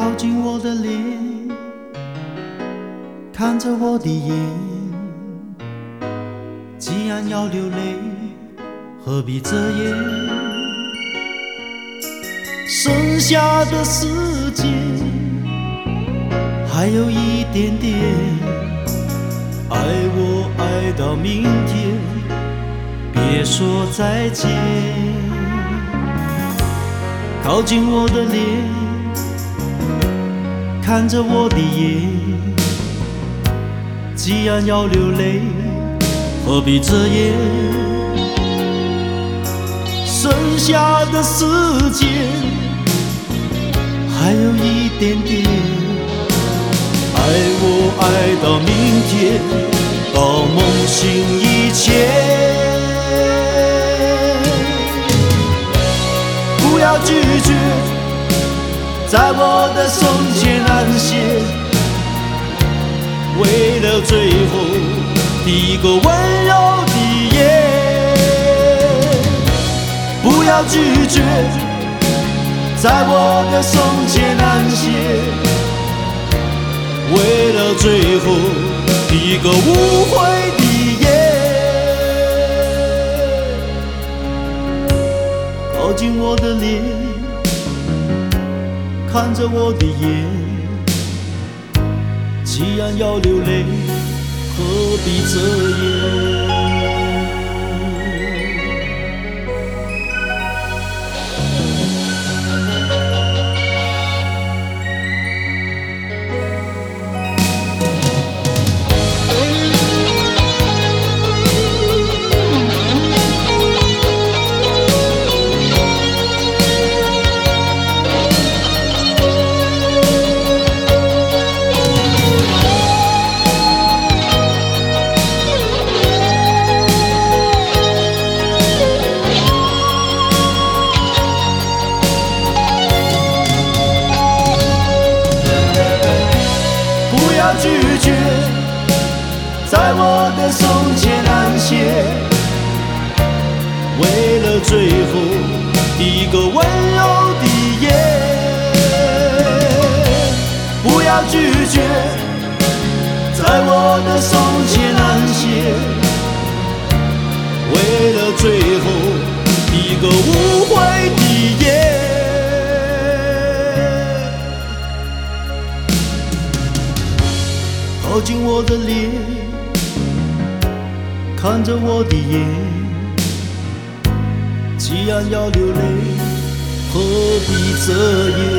靠近我的脸，看着我的眼。既然要流泪，何必遮掩？剩下的时间还有一点点，爱我爱到明天，别说再见。靠近我的脸，看着我的眼。既然要流泪，何必遮掩？剩下的时间还有一点点，爱我爱到明天，到梦醒以前。不要拒绝，在我的手间安歇，为了最后一个温柔的夜。不要拒绝，在我的手间安歇，为了最后一个无悔的夜。靠近我的脸，看着我的眼。既然要流泪，何必遮掩？拒绝，在我的手间安歇，为了最后一个温柔的夜。不要拒绝，在我的手间安歇，为了最后一个无悔的夜。靠近我的脸，看着我的眼。既然要流泪，何必遮掩？